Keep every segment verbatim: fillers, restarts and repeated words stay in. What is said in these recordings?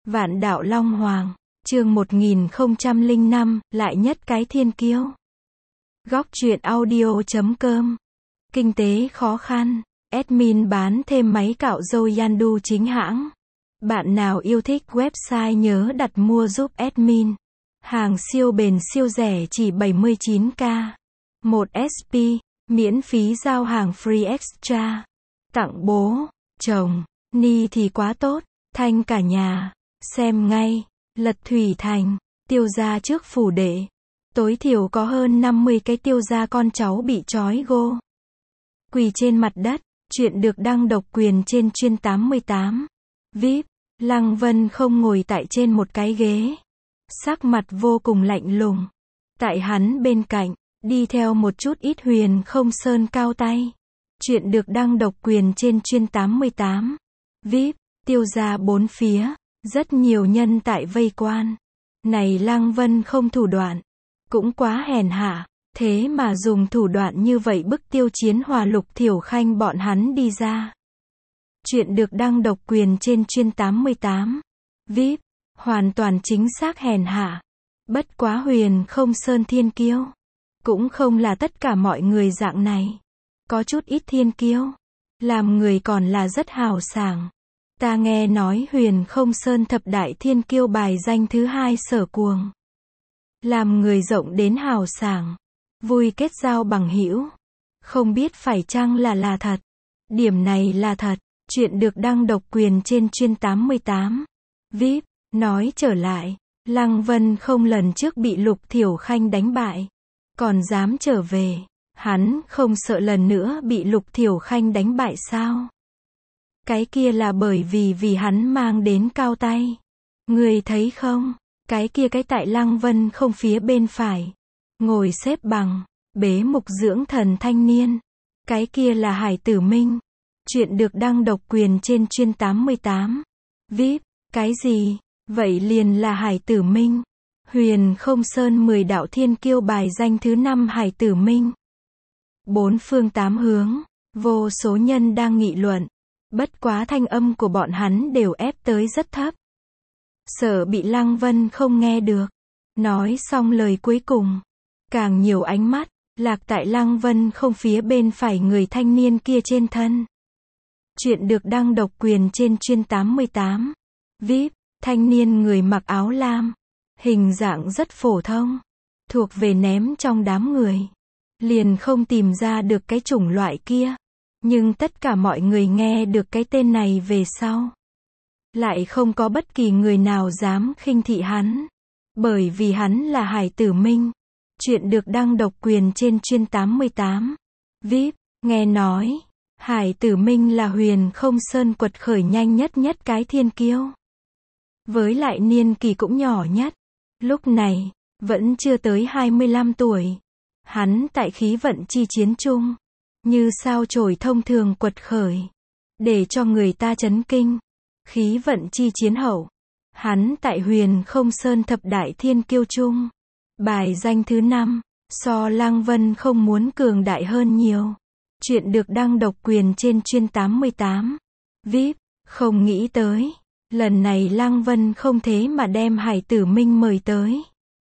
Vạn đạo Long Hoàng, chương một nghìn không trăm lẻ năm, lại nhất cái thiên kiêu. Góc truyện audio chấm com. Kinh tế khó khăn, admin bán thêm máy cạo râu Yandu chính hãng. Bạn nào yêu thích website nhớ đặt mua giúp admin. Hàng siêu bền siêu rẻ chỉ bảy mươi chín k. một ét pê, miễn phí giao hàng free extra. Tặng bố, chồng, ni thì quá tốt, thanh cả nhà. Xem ngay, Lật Thủy Thành, tiêu gia trước phủ đệ. Tối thiểu có hơn năm mươi cái tiêu gia con cháu bị trói gô. Quỳ trên mặt đất, chuyện được đăng độc quyền trên chuyên tám mươi tám. vê i pê, Lăng Vân không ngồi tại trên một cái ghế. Sắc mặt vô cùng lạnh lùng. Tại hắn bên cạnh, đi theo một chút ít Huyền Không Sơn cao tay. Chuyện được đăng độc quyền trên chuyên tám mươi tám. vê i pê, tiêu gia bốn phía. Rất nhiều nhân tại vây quan. Này Lăng Vân không thủ đoạn. Cũng quá hèn hạ. Thế mà dùng thủ đoạn như vậy bức Tiêu Chiến Hòa Lục Thiểu Khanh bọn hắn đi ra. Chuyện được đăng độc quyền trên chuyên tám mươi tám. vê i pê, hoàn toàn chính xác hèn hạ. Bất quá Huyền Không Sơn thiên kiêu. Cũng không là tất cả mọi người dạng này. Có chút ít thiên kiêu. Làm người còn là rất hào sảng. Ta nghe nói Huyền Không Sơn thập đại thiên kiêu bài danh thứ hai Sở Cuồng. Làm người rộng đến hào sảng. Vui kết giao bằng hữu. Không biết phải chăng là là thật. Điểm này là thật. Chuyện được đăng độc quyền trên chuyên tám mươi tám. vê i pê, nói trở lại. Lăng Vân không lần trước bị Lục Thiểu Khanh đánh bại. Còn dám trở về. Hắn không sợ lần nữa bị Lục Thiểu Khanh đánh bại sao? Cái kia là bởi vì vì hắn mang đến cao tay. Người thấy không? Cái kia cái tại Lăng Vân không phía bên phải. Ngồi xếp bằng. Bế mục dưỡng thần thanh niên. Cái kia là Hải Tử Minh. Chuyện được đăng độc quyền trên chuyên tám mươi tám. vê i pê, cái gì? Vậy liền là Hải Tử Minh. Huyền Không Sơn mười đạo thiên kiêu bài danh thứ năm Hải Tử Minh. Bốn phương tám hướng. Vô số nhân đang nghị luận. Bất quá thanh âm của bọn hắn đều ép tới rất thấp. Sợ bị Lăng Vân không nghe được. Nói xong lời cuối cùng. Càng nhiều ánh mắt, lạc tại Lăng Vân không phía bên phải người thanh niên kia trên thân. Chuyện được đăng độc quyền trên chuyên tám mươi tám. vê i pê, thanh niên người mặc áo lam. Hình dạng rất phổ thông. Thuộc về ném trong đám người. Liền không tìm ra được cái chủng loại kia. Nhưng tất cả mọi người nghe được cái tên này về sau. Lại không có bất kỳ người nào dám khinh thị hắn. Bởi vì hắn là Hải Tử Minh. Chuyện được đăng độc quyền trên chuyên tám mươi tám. vê i pê, nghe nói. Hải Tử Minh là Huyền Không Sơn quật khởi nhanh nhất nhất cái thiên kiêu. Với lại niên kỳ cũng nhỏ nhất. Lúc này, vẫn chưa tới hai mươi lăm tuổi. Hắn tại khí vận chi chiến chung. Như sao chổi thông thường quật khởi. Để cho người ta chấn kinh. Khí vận chi chiến hậu. Hắn tại Huyền Không Sơn thập đại thiên kiêu chung. Bài danh thứ năm. So Lăng Vân không muốn cường đại hơn nhiều. Chuyện được đăng độc quyền trên chuyên tám mươi tám. vê i pê, không nghĩ tới. Lần này Lăng Vân không thế mà đem Hải Tử Minh mời tới.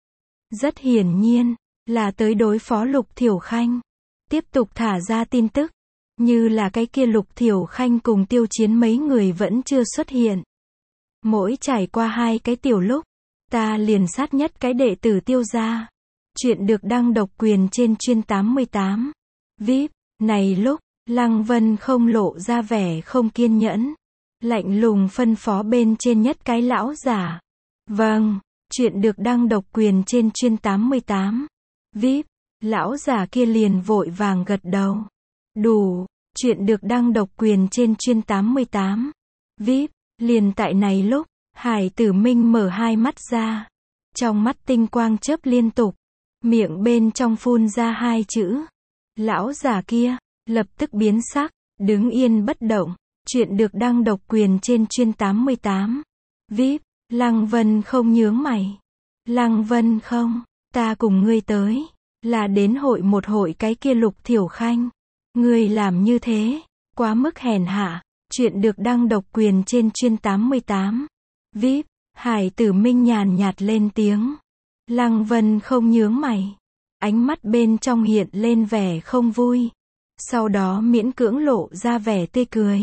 Rất hiển nhiên. Là tới đối phó Lục Thiểu Khanh. Tiếp tục thả ra tin tức. Như là cái kia Lục Thiểu Khanh cùng Tiêu Chiến mấy người vẫn chưa xuất hiện. Mỗi trải qua hai cái tiểu lúc. Ta liền sát nhất cái đệ tử Tiêu gia. Chuyện được đăng độc quyền trên chuyên tám mươi tám. vê i pê, này lúc, Lăng Vân không lộ ra vẻ không kiên nhẫn. Lạnh lùng phân phó bên trên nhất cái lão giả. Vâng, chuyện được đăng độc quyền trên chuyên tám mươi tám. vê i pê, lão giả kia liền vội vàng gật đầu. Đủ, chuyện được đăng độc quyền trên chuyên tám mươi tám. vê i pê, liền tại này lúc, Hải Tử Minh mở hai mắt ra. Trong mắt tinh quang chớp liên tục. Miệng bên trong phun ra hai chữ. Lão giả kia, lập tức biến sắc, đứng yên bất động. Chuyện được đăng độc quyền trên chuyên tám mươi tám. vê i pê, Lăng Vân không nhướng mày. Lăng Vân không, ta cùng ngươi tới. Là đến hội một hội cái kia Lục Thiểu Khanh. Ngươi làm như thế, quá mức hèn hạ. Chuyện được đăng độc quyền trên chuyên tám mươi tám. vê i pê, Hải Tử Minh nhàn nhạt lên tiếng. Lăng Vân không nhướng mày. Ánh mắt bên trong hiện lên vẻ không vui. Sau đó miễn cưỡng lộ ra vẻ tươi cười.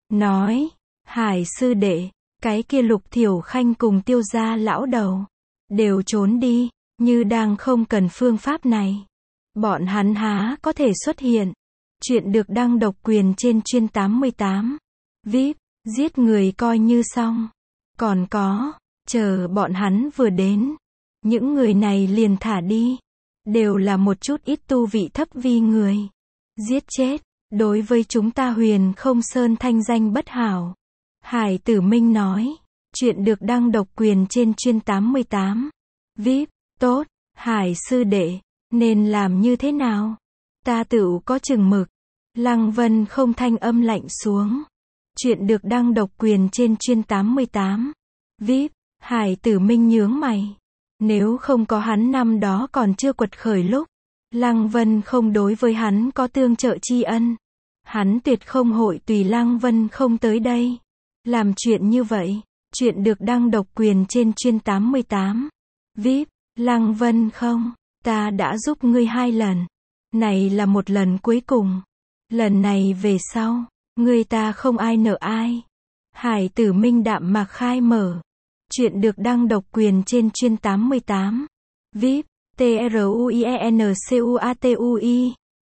Nói, Hải sư đệ, cái kia Lục Thiểu Khanh cùng Tiêu gia lão đầu đều trốn đi, như đang không cần phương pháp này. Bọn hắn há có thể xuất hiện. Chuyện được đăng độc quyền trên chuyên tám mươi tám. vê i pê, giết người coi như xong. Còn có, chờ bọn hắn vừa đến, những người này liền thả đi. Đều là một chút ít tu vị thấp vi người. Giết chết, đối với chúng ta Huyền Không Sơn thanh danh bất hảo. Hải Tử Minh nói, chuyện được đăng độc quyền trên chuyên tám mươi tám. vê i pê, tốt, Hải sư đệ, nên làm như thế nào? Ta tựu có chừng mực. Lăng Vân không thanh âm lạnh xuống. Chuyện được đăng độc quyền trên chuyên tám mươi tám. vê i pê, Hải Tử Minh nhướng mày. Nếu không có hắn năm đó còn chưa quật khởi lúc, Lăng Vân không đối với hắn có tương trợ tri ân. Hắn tuyệt không hội tùy Lăng Vân không tới đây. Làm chuyện như vậy, chuyện được đăng độc quyền trên chuyên tám mươi tám. vê i pê, Lăng Vân không, ta đã giúp ngươi hai lần. Này là một lần cuối cùng. Lần này về sau, ngươi ta không ai nợ ai. Hải Tử Minh đạm mạc khai mở. Chuyện được đăng độc quyền trên chuyên tám mươi tám. vê i pê, T R U I E N C U A T U I.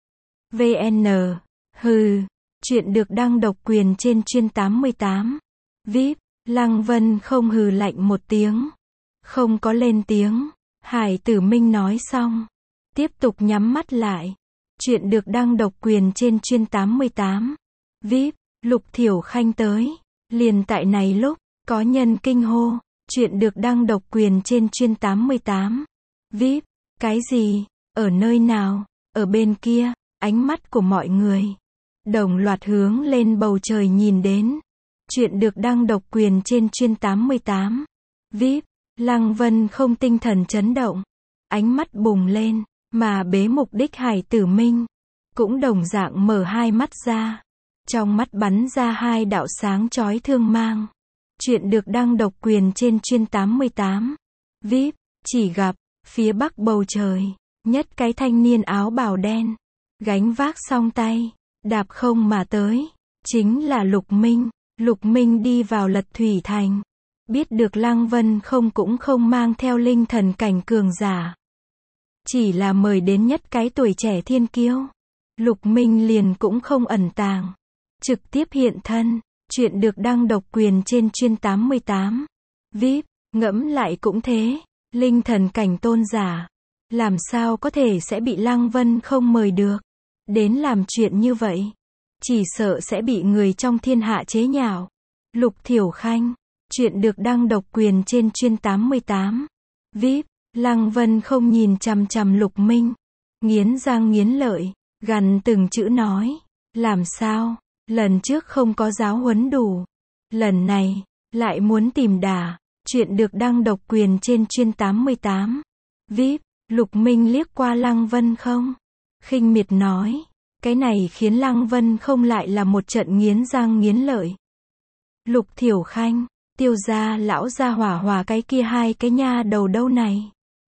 vê en. Hừ. Chuyện được đăng độc quyền trên chuyên tám mươi tám. vê i pê, Lăng Vân không hừ lạnh một tiếng. Không có lên tiếng. Hải Tử Minh nói xong. Tiếp tục nhắm mắt lại. Chuyện được đăng độc quyền trên chuyên tám mươi tám. vê i pê, Lục Thiểu Khanh tới. Liền tại này lúc, có nhân kinh hô. Chuyện được đăng độc quyền trên chuyên tám mươi tám. vê i pê, cái gì? Ở nơi nào? Ở bên kia, ánh mắt của mọi người đồng loạt hướng lên bầu trời nhìn đến. Chuyện được đăng độc quyền trên chuyên tám mươi tám. vê i pê, Lăng Vân không tinh thần chấn động. Ánh mắt bùng lên, mà bế mục đích Hải Tử Minh cũng đồng dạng mở hai mắt ra. Trong mắt bắn ra hai đạo sáng chói thương mang. Chuyện được đăng độc quyền trên chuyên tám mươi tám. vê i pê, chỉ gặp, phía bắc bầu trời, nhất cái thanh niên áo bào đen, gánh vác song tay, đạp không mà tới. Chính là Lục Minh. Lục Minh đi vào Lật Thủy Thành. Biết được Lăng Vân không cũng không mang theo linh thần cảnh cường giả. Chỉ là mời đến nhất cái tuổi trẻ thiên kiêu. Lục Minh liền cũng không ẩn tàng. Trực tiếp hiện thân. Chuyện được đăng độc quyền trên chuyên tám mươi tám. vê i pê, ngẫm lại cũng thế. Linh thần cảnh tôn giả. Làm sao có thể sẽ bị Lăng Vân không mời được. Đến làm chuyện như vậy. Chỉ sợ sẽ bị người trong thiên hạ chế nhạo. Lục Thiểu Khanh. Chuyện được đăng độc quyền trên chuyên tám mươi tám. vê i pê, Lăng Vân không nhìn chằm chằm Lục Minh. Nghiến răng nghiến lợi, gằn từng chữ nói. Làm sao? Lần trước không có giáo huấn đủ. Lần này, lại muốn tìm đà. Chuyện được đăng độc quyền trên chuyên tám mươi tám. vê i pê, Lục Minh liếc qua Lăng Vân không. Khinh miệt nói. Cái này khiến Lăng Vân không lại là một trận nghiến răng nghiến lợi. Lục Thiểu Khanh, Tiêu gia lão gia hỏa hòa cái kia hai cái nha đầu đâu này.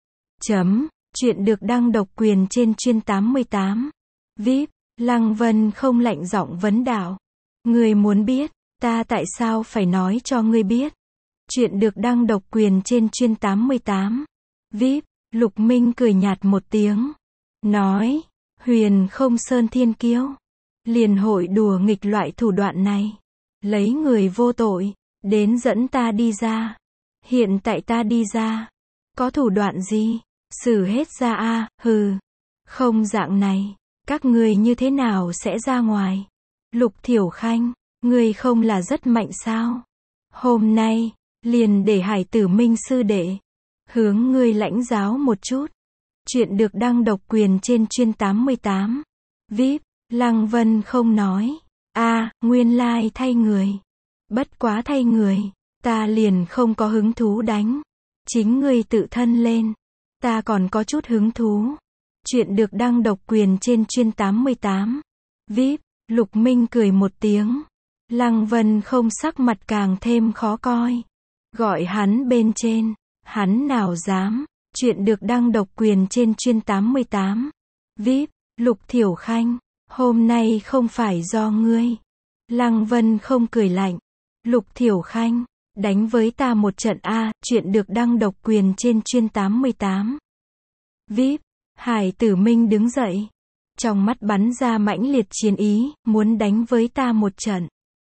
Chấm, chuyện được đăng độc quyền trên chuyên tám mươi tám. vê i pê, Lăng Vân không lạnh giọng vấn đạo. Ngươi muốn biết, ta tại sao phải nói cho ngươi biết. Chuyện được đăng độc quyền trên chuyên tám mươi tám. vê i pê, Lục Minh cười nhạt một tiếng. Nói, Huyền Không Sơn thiên kiêu. Liền hội đùa nghịch loại thủ đoạn này. Lấy người vô tội, đến dẫn ta đi ra. Hiện tại ta đi ra. Có thủ đoạn gì? Xử hết ra a à, hừ. Không dạng này. Các ngươi như thế nào sẽ ra ngoài? Lục Thiểu Khanh, ngươi không là rất mạnh sao? Hôm nay, liền để Hải Tử Minh sư đệ hướng ngươi lãnh giáo một chút. Chuyện được đăng độc quyền trên chuyên tám mươi tám. vê i pê, Lăng Vân không nói. A, à, nguyên lai thay người. Bất quá thay người, ta liền không có hứng thú đánh. Chính ngươi tự thân lên. Ta còn có chút hứng thú. Chuyện được đăng độc quyền trên chuyên tám mươi tám. vê i pê, Lục Minh cười một tiếng. Lăng Vân không sắc mặt càng thêm khó coi. Gọi hắn bên trên. Hắn nào dám. Chuyện được đăng độc quyền trên chuyên tám mươi tám. vê i pê, Lục Thiểu Khanh. Hôm nay không phải do ngươi. Lăng Vân không cười lạnh. Lục Thiểu Khanh. Đánh với ta một trận a, chuyện được đăng độc quyền trên chuyên tám mươi tám. vê i pê. Hải Tử Minh đứng dậy. Trong mắt bắn ra mãnh liệt chiến ý, muốn đánh với ta một trận.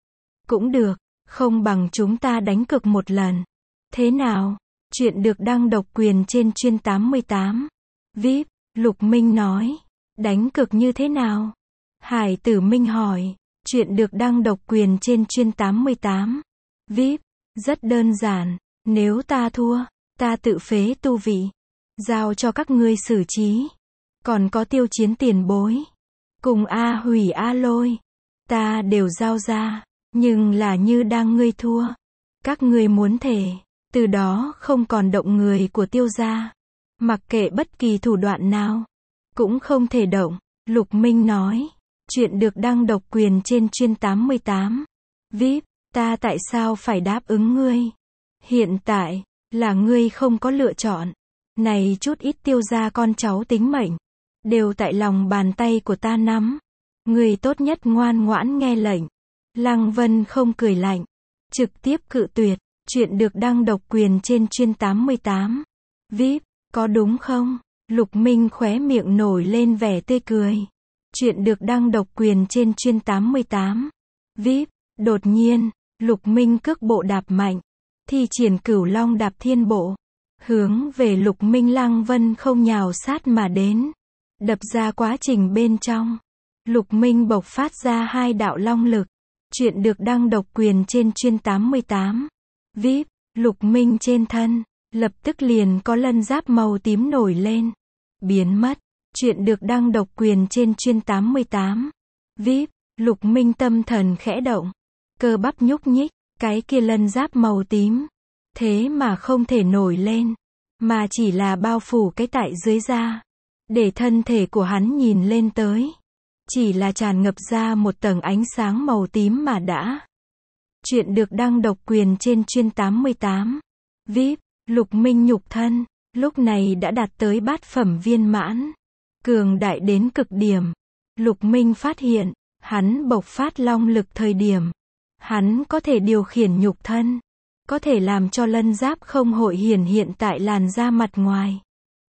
Cũng được, không bằng chúng ta đánh cược một lần. Thế nào? Chuyện được đăng độc quyền trên chuyên tám mươi tám. vê i pê, Lục Minh nói. Đánh cược như thế nào? Hải Tử Minh hỏi. Chuyện được đăng độc quyền trên chuyên tám mươi tám. vê i pê, rất đơn giản. Nếu ta thua, ta tự phế tu vị. Giao cho các ngươi xử trí. Còn có Tiêu Chiến tiền bối. Cùng A Hủy A Lôi. Ta đều giao ra. Nhưng là như đang ngươi thua. Các ngươi muốn thể. Từ đó không còn động người của Tiêu gia. Mặc kệ bất kỳ thủ đoạn nào. Cũng không thể động. Lục Minh nói. Chuyện được đăng độc quyền trên chuyên tám mươi tám. vê i pê, ta tại sao phải đáp ứng ngươi? Hiện tại, là ngươi không có lựa chọn. Này chút ít Tiêu gia con cháu tính mệnh. Đều tại lòng bàn tay của ta nắm. Ngươi tốt nhất ngoan ngoãn nghe lệnh. Lăng Vân không cười lạnh. Trực tiếp cự tuyệt. Chuyện được đăng độc quyền trên chuyên tám mươi tám. vê i pê, có đúng không? Lục Minh khóe miệng nổi lên vẻ tươi cười. Chuyện được đăng độc quyền trên chuyên tám mươi tám. vê i pê, đột nhiên, Lục Minh cước bộ đạp mạnh. Thi triển Cửu Long đạp thiên bộ. Hướng về Lục Minh Lăng Vân không nhào sát mà đến. Đập ra quá trình bên trong. Lục Minh bộc phát ra hai đạo long lực. Chuyện được đăng độc quyền trên chuyên tám mươi tám. vê i pê, Lục Minh trên thân. Lập tức liền có lân giáp màu tím nổi lên. Biến mất. Chuyện được đăng độc quyền trên chuyên tám mươi tám. vê i pê, Lục Minh tâm thần khẽ động. Cơ bắp nhúc nhích. Cái kia lân giáp màu tím. Thế mà không thể nổi lên. Mà chỉ là bao phủ cái tại dưới da. Để thân thể của hắn nhìn lên tới. Chỉ là tràn ngập ra một tầng ánh sáng màu tím mà đã. Chuyện được đăng độc quyền trên chuyên tám mươi tám. vê i pê, Lục Minh nhục thân. Lúc này đã đạt tới bát phẩm viên mãn. Cường đại đến cực điểm. Lục Minh phát hiện. Hắn bộc phát long lực thời điểm. Hắn có thể điều khiển nhục thân. Có thể làm cho lân giáp không hội hiển hiện tại làn da mặt ngoài.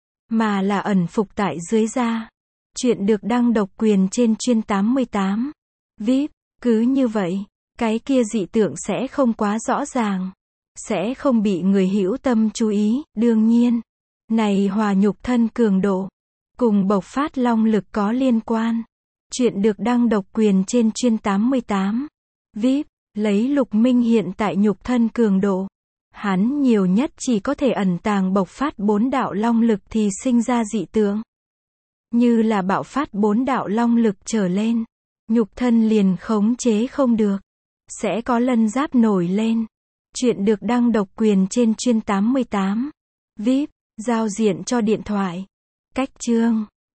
Mà là ẩn phục tại dưới da. Chuyện được đăng độc quyền trên chuyên tám mươi tám. vê i pê, cứ như vậy. Cái kia dị tượng sẽ không quá rõ ràng. Sẽ không bị người hữu tâm chú ý. Đương nhiên. Này hòa nhục thân cường độ. Cùng bộc phát long lực có liên quan. Chuyện được đăng độc quyền trên chuyên tám mươi tám. vê i pê, lấy Lục Minh hiện tại nhục thân cường độ. Hắn nhiều nhất chỉ có thể ẩn tàng bộc phát bốn đạo long lực thì sinh ra dị tượng. Như là bạo phát bốn đạo long lực trở lên. Nhục thân liền khống chế không được. Sẽ có lân giáp nổi lên. Chuyện được đăng độc quyền trên chuyên tám mươi tám. vê i pê, giao diện cho điện thoại. Cách chương.